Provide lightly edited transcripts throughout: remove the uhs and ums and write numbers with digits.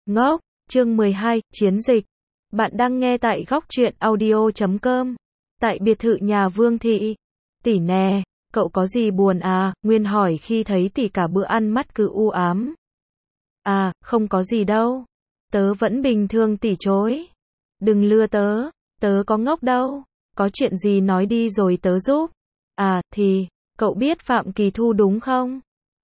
Ngốc, chương 12, chiến dịch. Bạn đang nghe tại góc truyện audio.com. Tại biệt thự nhà Vương Thị. Tỷ nè, cậu có gì buồn à? Nguyên hỏi khi thấy tỷ cả bữa ăn mắt cứ u ám. À, không có gì đâu. Tớ vẫn bình thường, tỷ chối. Đừng lừa tớ, tớ có ngốc đâu. Có chuyện gì nói đi rồi tớ giúp. À, thì, cậu biết Phạm Kỳ Thu đúng không?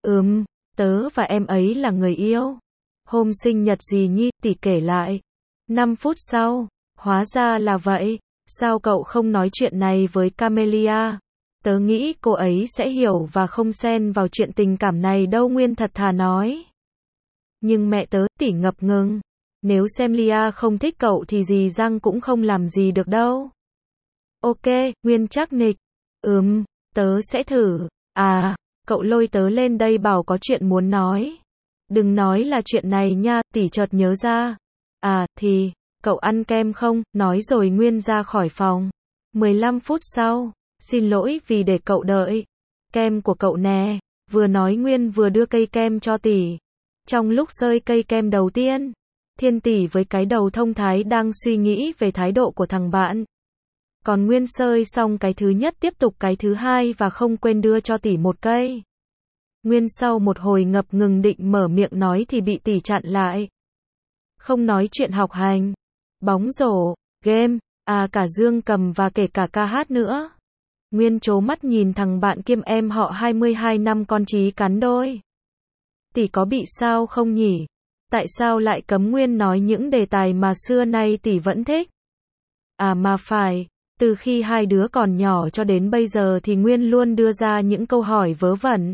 Tớ và em ấy là người yêu. Hôm sinh nhật gì nhỉ, tỷ kể lại. 5 phút sau, hóa ra là vậy. Sao cậu không nói chuyện này với Camelia? Tớ nghĩ cô ấy sẽ hiểu và không xen vào chuyện tình cảm này đâu, Nguyên thật thà nói. Nhưng mẹ tớ, tỷ ngập ngừng. Nếu xem Lia không thích cậu thì dì Giang cũng không làm gì được đâu. Ok, Nguyên chắc nịch. Tớ sẽ thử. À, cậu lôi tớ lên đây bảo có chuyện muốn nói. Đừng nói là chuyện này nha, tỷ chợt nhớ ra. À, thì, cậu ăn kem không? Nói rồi Nguyên ra khỏi phòng. 15 phút sau, xin lỗi vì để cậu đợi. Kem của cậu nè. Vừa nói Nguyên vừa đưa cây kem cho tỷ. Trong lúc rơi cây kem đầu tiên, Thiên tỷ với cái đầu thông thái đang suy nghĩ về thái độ của thằng bạn. Còn Nguyên sơi xong cái thứ nhất tiếp tục cái thứ hai và không quên đưa cho tỷ một cây. Nguyên sau một hồi ngập ngừng định mở miệng nói thì bị tỷ chặn lại. Không nói chuyện học hành, bóng rổ, game, à cả dương cầm và kể cả ca hát nữa. Nguyên trố mắt nhìn thằng bạn kiêm em họ 22 năm con trí cắn đôi. Tỷ có bị sao không nhỉ? Tại sao lại cấm Nguyên nói những đề tài mà xưa nay tỷ vẫn thích? À mà phải, từ khi hai đứa còn nhỏ cho đến bây giờ thì Nguyên luôn đưa ra những câu hỏi vớ vẩn.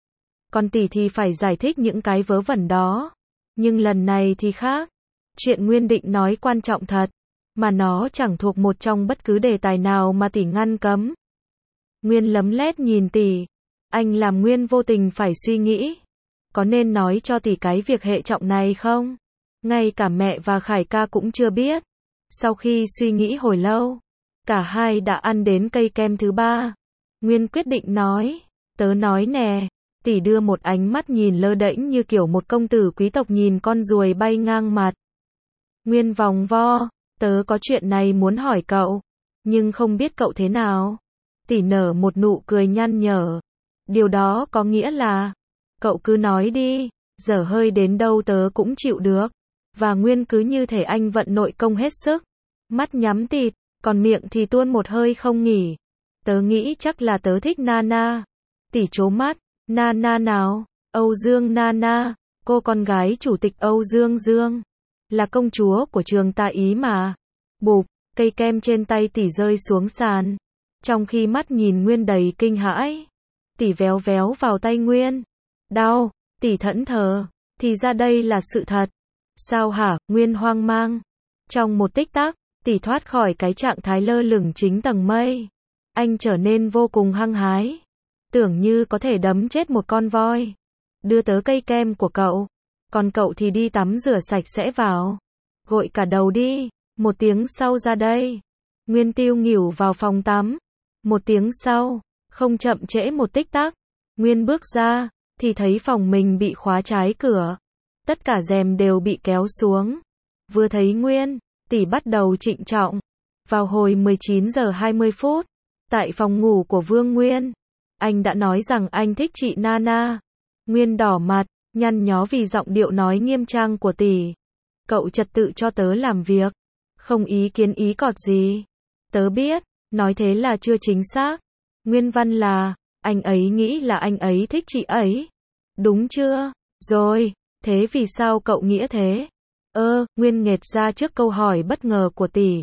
Còn tỷ thì phải giải thích những cái vớ vẩn đó. Nhưng lần này thì khác. Chuyện Nguyên định nói quan trọng thật, mà nó chẳng thuộc một trong bất cứ đề tài nào mà tỷ ngăn cấm. Nguyên lấm lét nhìn tỷ. Anh làm Nguyên vô tình phải suy nghĩ. Có nên nói cho tỷ cái việc hệ trọng này không? Ngay cả mẹ và Khải ca cũng chưa biết. Sau khi suy nghĩ hồi lâu, cả hai đã ăn đến cây kem thứ ba. Nguyên quyết định nói. Tớ nói nè. Tỷ đưa một ánh mắt nhìn lơ đễnh như kiểu một công tử quý tộc nhìn con ruồi bay ngang mặt. Nguyên vòng vo. Tớ có chuyện này muốn hỏi cậu. Nhưng không biết cậu thế nào. Tỷ nở một nụ cười nhăn nhở. Điều đó có nghĩa là, cậu cứ nói đi, dở hơi đến đâu tớ cũng chịu được. Và Nguyên cứ như thể anh vận nội công hết sức. Mắt nhắm tịt, còn miệng thì tuôn một hơi không nghỉ. Tớ nghĩ chắc là tớ thích Nana. Tỷ trố mắt. Nana nào? Âu Dương Nana, cô con gái chủ tịch Âu Dương Dương. Là công chúa của trường ta ý mà. Bụp, cây kem trên tay tỷ rơi xuống sàn. Trong khi mắt nhìn Nguyên đầy kinh hãi. Tỷ véo véo vào tay Nguyên. Đau, tỷ thẫn thờ. Thì ra đây là sự thật. Sao hả? Nguyên hoang mang. Trong một tích tắc, tỷ thoát khỏi cái trạng thái lơ lửng chính tầng mây. Anh trở nên vô cùng hăng hái. Tưởng như có thể đấm chết một con voi. Đưa tớ cây kem của cậu. Còn cậu thì đi tắm rửa sạch sẽ vào. Gội cả đầu đi. 1 tiếng sau ra đây. Nguyên tiêu nghỉu vào phòng tắm. 1 tiếng sau, không chậm trễ một tích tắc. Nguyên bước ra, thì thấy phòng mình bị khóa trái cửa. Tất cả rèm đều bị kéo xuống. Vừa thấy Nguyên, tỷ bắt đầu trịnh trọng. Vào hồi 19 giờ 20 phút, tại phòng ngủ của Vương Nguyên, anh đã nói rằng anh thích chị Nana. Nguyên đỏ mặt, nhăn nhó vì giọng điệu nói nghiêm trang của tỷ. Cậu trật tự cho tớ làm việc. Không ý kiến ý cọt gì. Tớ biết, nói thế là chưa chính xác. Nguyên văn là, anh ấy nghĩ là anh ấy thích chị ấy. Đúng chưa? Rồi, thế vì sao cậu nghĩa thế? Nguyên nghệt ra trước câu hỏi bất ngờ của tỷ.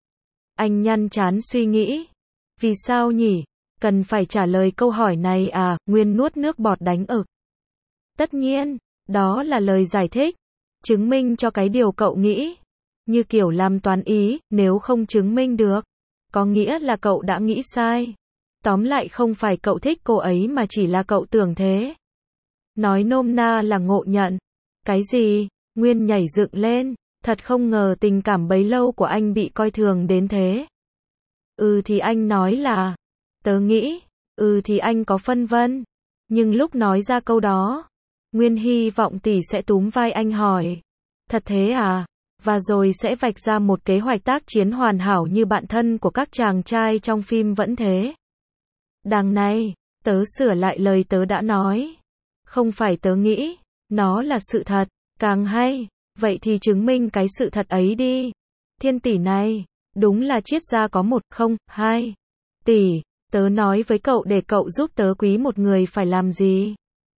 Anh nhăn trán suy nghĩ. Vì sao nhỉ? Cần phải trả lời câu hỏi này à? Nguyên nuốt nước bọt đánh ực. Tất nhiên, đó là lời giải thích. Chứng minh cho cái điều cậu nghĩ. Như kiểu làm toán ý, nếu không chứng minh được, có nghĩa là cậu đã nghĩ sai. Tóm lại không phải cậu thích cô ấy mà chỉ là cậu tưởng thế. Nói nôm na là ngộ nhận. Cái gì? Nguyên nhảy dựng lên. Thật không ngờ tình cảm bấy lâu của anh bị coi thường đến thế. Thì anh nói là, tớ nghĩ, thì anh có phân vân. Nhưng lúc nói ra câu đó, Nguyên hy vọng tỷ sẽ túm vai anh hỏi. Thật thế à? Và rồi sẽ vạch ra một kế hoạch tác chiến hoàn hảo như bạn thân của các chàng trai trong phim vẫn thế. Đằng này, tớ sửa lại lời tớ đã nói. Không phải tớ nghĩ, nó là sự thật, càng hay. Vậy thì chứng minh cái sự thật ấy đi. Thiên tỷ này, đúng là triết gia có 102 tỷ. Tớ nói với cậu để cậu giúp tớ quý một người phải làm gì.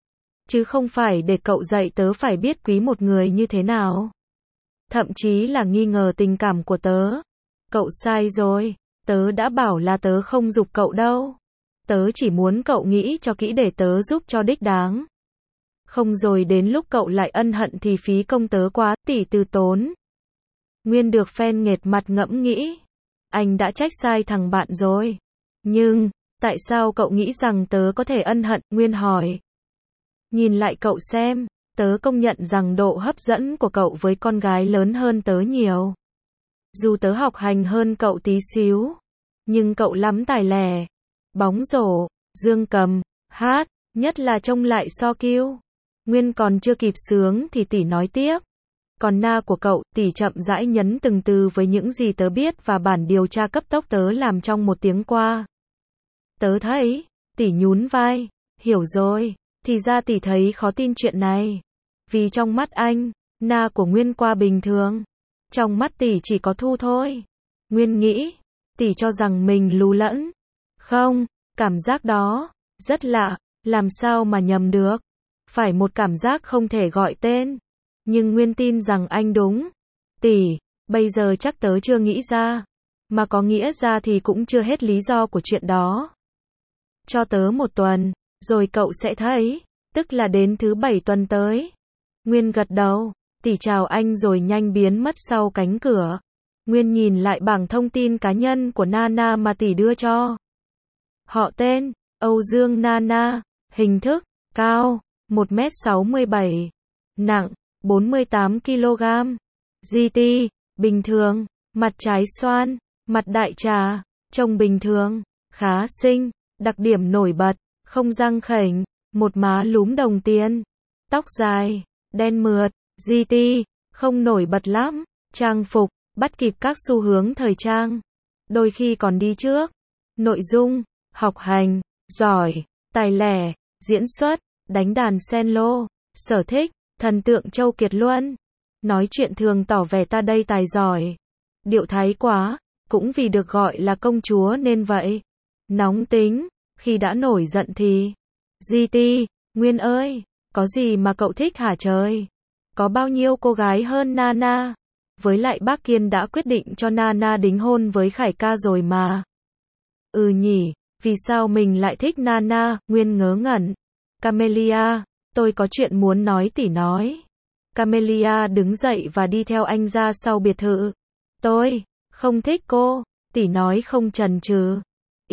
Chứ không phải để cậu dạy tớ phải biết quý một người như thế nào. Thậm chí là nghi ngờ tình cảm của tớ. Cậu sai rồi, tớ đã bảo là tớ không giục cậu đâu. Tớ chỉ muốn cậu nghĩ cho kỹ để tớ giúp cho đích đáng. Không rồi đến lúc cậu lại ân hận thì phí công tớ quá, tỷ từ tốn. Nguyên được phen nghệt mặt ngẫm nghĩ. Anh đã trách sai thằng bạn rồi. Nhưng, tại sao cậu nghĩ rằng tớ có thể ân hận, Nguyên hỏi. Nhìn lại cậu xem, tớ công nhận rằng độ hấp dẫn của cậu với con gái lớn hơn tớ nhiều. Dù tớ học hành hơn cậu tí xíu, nhưng cậu lắm tài lẻ. Bóng rổ, dương cầm, hát, nhất là trông lại so kiêu. Nguyên còn chưa kịp sướng thì tỷ nói tiếp. Còn na của cậu, tỷ chậm rãi nhấn từng từ với những gì tớ biết và bản điều tra cấp tốc tớ làm trong 1 tiếng qua. Tớ thấy, tỷ nhún vai, hiểu rồi, thì ra tỷ thấy khó tin chuyện này. Vì trong mắt anh, na của Nguyên qua bình thường. Trong mắt tỷ chỉ có Thu thôi. Nguyên nghĩ, tỷ cho rằng mình lú lẫn. Không, cảm giác đó, rất lạ, làm sao mà nhầm được. Phải một cảm giác không thể gọi tên. Nhưng Nguyên tin rằng anh đúng. Tỷ, bây giờ chắc tớ chưa nghĩ ra. Mà có nghĩa ra thì cũng chưa hết lý do của chuyện đó. Cho tớ 1 tuần, rồi cậu sẽ thấy. Tức là đến thứ 7 tuần tới. Nguyên gật đầu, tỷ chào anh rồi nhanh biến mất sau cánh cửa. Nguyên nhìn lại bảng thông tin cá nhân của Nana mà tỷ đưa cho. Họ tên, Âu Dương Nana, hình thức, cao, 1m67, nặng, 48 kg, GT, bình thường, mặt trái xoan, mặt đại trà, trông bình thường, khá xinh, đặc điểm nổi bật, không răng khểnh, một má lúm đồng tiền, tóc dài, đen mượt, GT, không nổi bật lắm, trang phục, bắt kịp các xu hướng thời trang, đôi khi còn đi trước, nội dung, học hành, giỏi, tài lẻ, diễn xuất, đánh đàn cello, sở thích, thần tượng Châu Kiệt Luân. Nói chuyện thường tỏ vẻ ta đây tài giỏi. Điệu thái quá, cũng vì được gọi là công chúa nên vậy. Nóng tính, khi đã nổi giận thì. GT, Nguyên ơi, có gì mà cậu thích hả trời? Có bao nhiêu cô gái hơn Nana? Với lại bác Kiên đã quyết định cho Nana đính hôn với Khải ca rồi mà. Ừ nhỉ, vì sao mình lại thích Nana? Nguyên ngớ ngẩn. Camelia, tôi có chuyện muốn nói tỷ nói. Camelia đứng dậy và đi theo anh ra sau biệt thự. Tôi không thích cô, tỷ nói không chần chừ.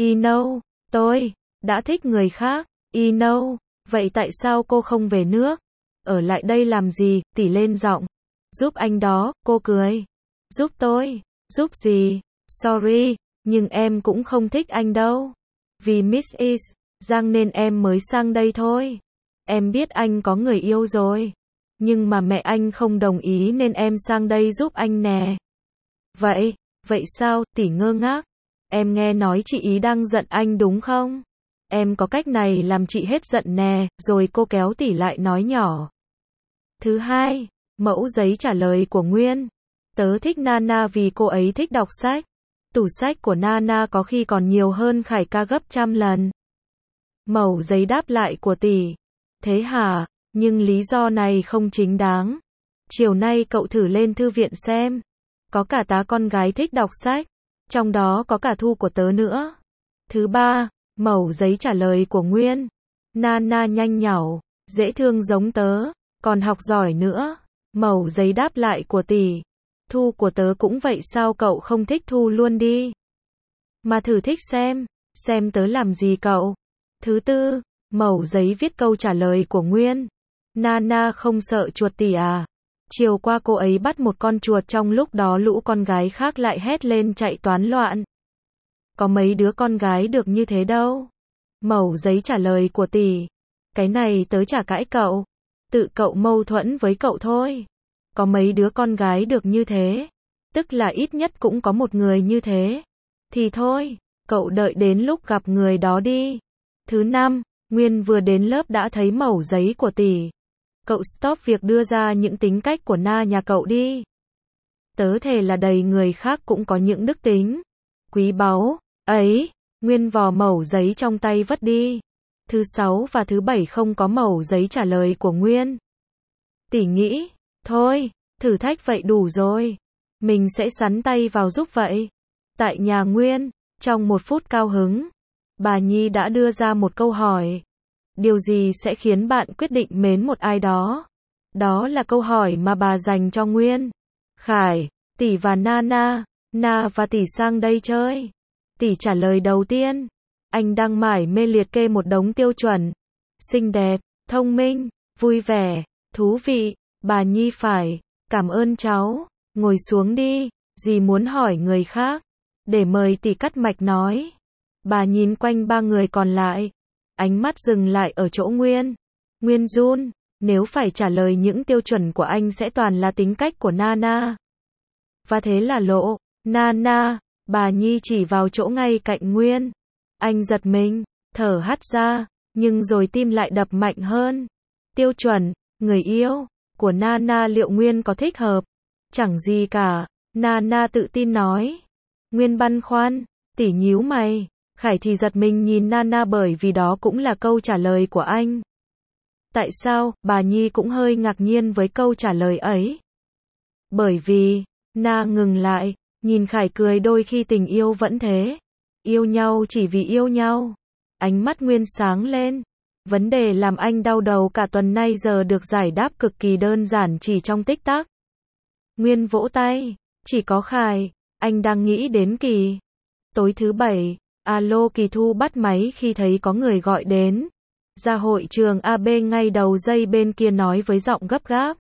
Tôi đã thích người khác. Vậy tại sao cô không về nước? Ở lại đây làm gì? Tỷ lên giọng. Giúp anh đó, cô cười. Giúp tôi? Giúp gì? Sorry, nhưng em cũng không thích anh đâu. Vì Miss Is Giang nên em mới sang đây thôi. Em biết anh có người yêu rồi. Nhưng mà mẹ anh không đồng ý nên em sang đây giúp anh nè. Vậy sao? Tỷ ngơ ngác. Em nghe nói chị ý đang giận anh đúng không? Em có cách này làm chị hết giận nè. Rồi cô kéo tỷ lại nói nhỏ. Thứ hai, mẫu giấy trả lời của Nguyên. Tớ thích Nana vì cô ấy thích đọc sách. Tủ sách của Nana có khi còn nhiều hơn Khải ca gấp 100 lần. Mẩu giấy đáp lại của tỷ. Thế hả? Nhưng lý do này không chính đáng. Chiều nay cậu thử lên thư viện xem. Có cả tá con gái thích đọc sách. Trong đó có cả Thu của tớ nữa. Thứ ba, mẩu giấy trả lời của Nguyên. Nana nhanh nhảu, dễ thương giống tớ, còn học giỏi nữa. Mẩu giấy đáp lại của tỷ. Thu của tớ cũng vậy sao cậu không thích Thu luôn đi. Mà thử thích xem tớ làm gì cậu. Thứ tư, mẩu giấy viết câu trả lời của Nguyên. Nana không sợ chuột tỷ à? Chiều qua cô ấy bắt một con chuột trong lúc đó lũ con gái khác lại hét lên chạy toán loạn. Có mấy đứa con gái được như thế đâu. Mẩu giấy trả lời của tỷ. Cái này tớ chả cãi cậu. Tự cậu mâu thuẫn với cậu thôi. có mấy đứa con gái được như thế, tức là ít nhất cũng có một người như thế. Thì thôi, cậu đợi đến lúc gặp người đó đi. Thứ năm, Nguyên vừa đến lớp đã thấy mẩu giấy của tỷ. Cậu stop việc đưa ra những tính cách của Na nhà cậu đi. Tớ thề là đầy người khác cũng có những đức tính quý báu ấy. Nguyên vò mẩu giấy trong tay vất đi. Thứ 6 và thứ 7 không có mẩu giấy trả lời của Nguyên. Tỷ nghĩ, thôi, thử thách vậy đủ rồi. Mình sẽ sắn tay vào giúp vậy. Tại nhà Nguyên, trong một phút cao hứng, bà Nhi đã đưa ra một câu hỏi. Điều gì sẽ khiến bạn quyết định mến một ai đó? Đó là câu hỏi mà bà dành cho Nguyên. Khải, tỷ và Nana, Na và tỷ sang đây chơi. Tỷ trả lời đầu tiên. Anh đang mải mê liệt kê một đống tiêu chuẩn. Xinh đẹp, thông minh, vui vẻ, thú vị. Bà Nhi phải, cảm ơn cháu. Ngồi xuống đi, dì muốn hỏi người khác. Để mời tỷ cắt mạch nói. Bà nhìn quanh ba người còn lại. Ánh mắt dừng lại ở chỗ Nguyên. Nguyên run, nếu phải trả lời những tiêu chuẩn của anh sẽ toàn là tính cách của Nana. Và thế là lộ. Nana, bà Nhi chỉ vào chỗ ngay cạnh Nguyên. Anh giật mình, thở hắt ra, nhưng rồi tim lại đập mạnh hơn. Tiêu chuẩn, người yêu, của Nana liệu Nguyên có thích hợp? Chẳng gì cả, Nana tự tin nói. Nguyên băn khoăn, tỷ nhíu mày. Khải thì giật mình nhìn Nana bởi vì đó cũng là câu trả lời của anh. Tại sao? Bà Nhi cũng hơi ngạc nhiên với câu trả lời ấy. Bởi vì, Na ngừng lại, nhìn Khải cười đôi khi tình yêu vẫn thế. Yêu nhau chỉ vì yêu nhau. Ánh mắt Nguyên sáng lên. Vấn đề làm anh đau đầu cả tuần nay giờ được giải đáp cực kỳ đơn giản chỉ trong tích tắc. Nguyên vỗ tay. Chỉ có Khải, anh đang nghĩ đến Kỳ. Tối thứ 7, alo Kỳ Thu bắt máy khi thấy có người gọi đến. Ra hội trường AB ngay đầu dây bên kia nói với giọng gấp gáp.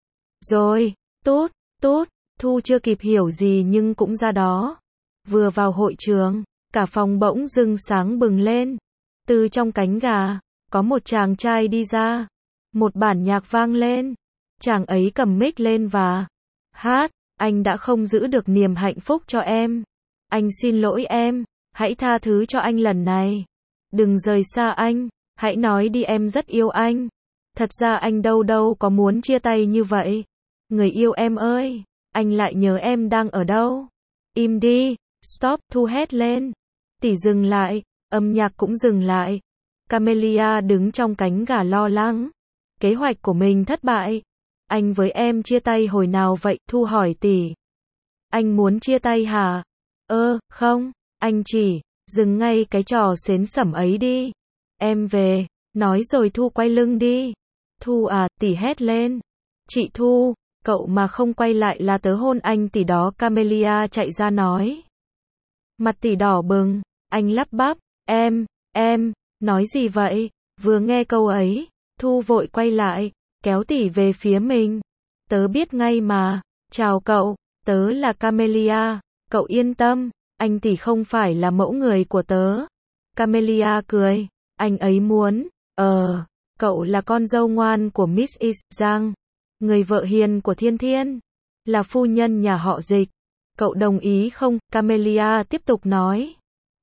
Rồi, tốt, tốt, Thu chưa kịp hiểu gì nhưng cũng ra đó. Vừa vào hội trường, cả phòng bỗng dưng sáng bừng lên. Từ trong cánh gà, có một chàng trai đi ra. Một bản nhạc vang lên. Chàng ấy cầm mic lên và hát. Anh đã không giữ được niềm hạnh phúc cho em. Anh xin lỗi em. Hãy tha thứ cho anh lần này. Đừng rời xa anh. Hãy nói đi em rất yêu anh. Thật ra anh đâu có muốn chia tay như vậy. Người yêu em ơi. Anh lại nhớ em đang ở đâu. Im đi. Stop. Thu hét lên. Tỷ dừng lại. Âm nhạc cũng dừng lại. Camelia đứng trong cánh gà lo lắng. Kế hoạch của mình thất bại. Anh với em chia tay hồi nào vậy? Thu hỏi tỷ. Anh muốn chia tay hả? Không. Anh chỉ. Dừng ngay cái trò xến xẩm ấy đi. Em về. Nói rồi Thu quay lưng đi. Thu à, tỷ hét lên. Chị Thu, cậu mà không quay lại là tớ hôn anh tỷ đó. Camelia chạy ra nói. Mặt tỷ đỏ bừng. Anh lắp bắp. Em, nói gì vậy? Vừa nghe câu ấy, Thu vội quay lại, kéo tỷ về phía mình. Tớ biết ngay mà. Chào cậu, tớ là Camelia. Cậu yên tâm, anh tỷ không phải là mẫu người của tớ. Camelia cười. Anh ấy muốn. Cậu là con dâu ngoan của Mrs. Giang. Người vợ hiền của Thiên Thiên. Là phu nhân nhà họ Dịch. Cậu đồng ý không? Camelia tiếp tục nói.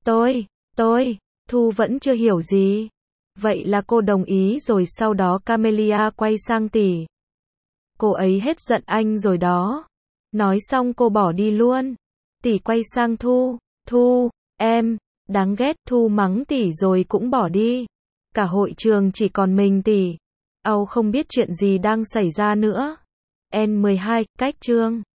Tôi, Thu vẫn chưa hiểu gì. Vậy là cô đồng ý rồi. Sau đó Camelia quay sang tỷ. Cô ấy hết giận anh rồi đó. Nói xong cô bỏ đi luôn. Tỷ quay sang Thu, em, đáng ghét. Thu mắng tỷ rồi cũng bỏ đi. Cả hội trường chỉ còn mình tỷ. Không biết chuyện gì đang xảy ra nữa. N12, cách chương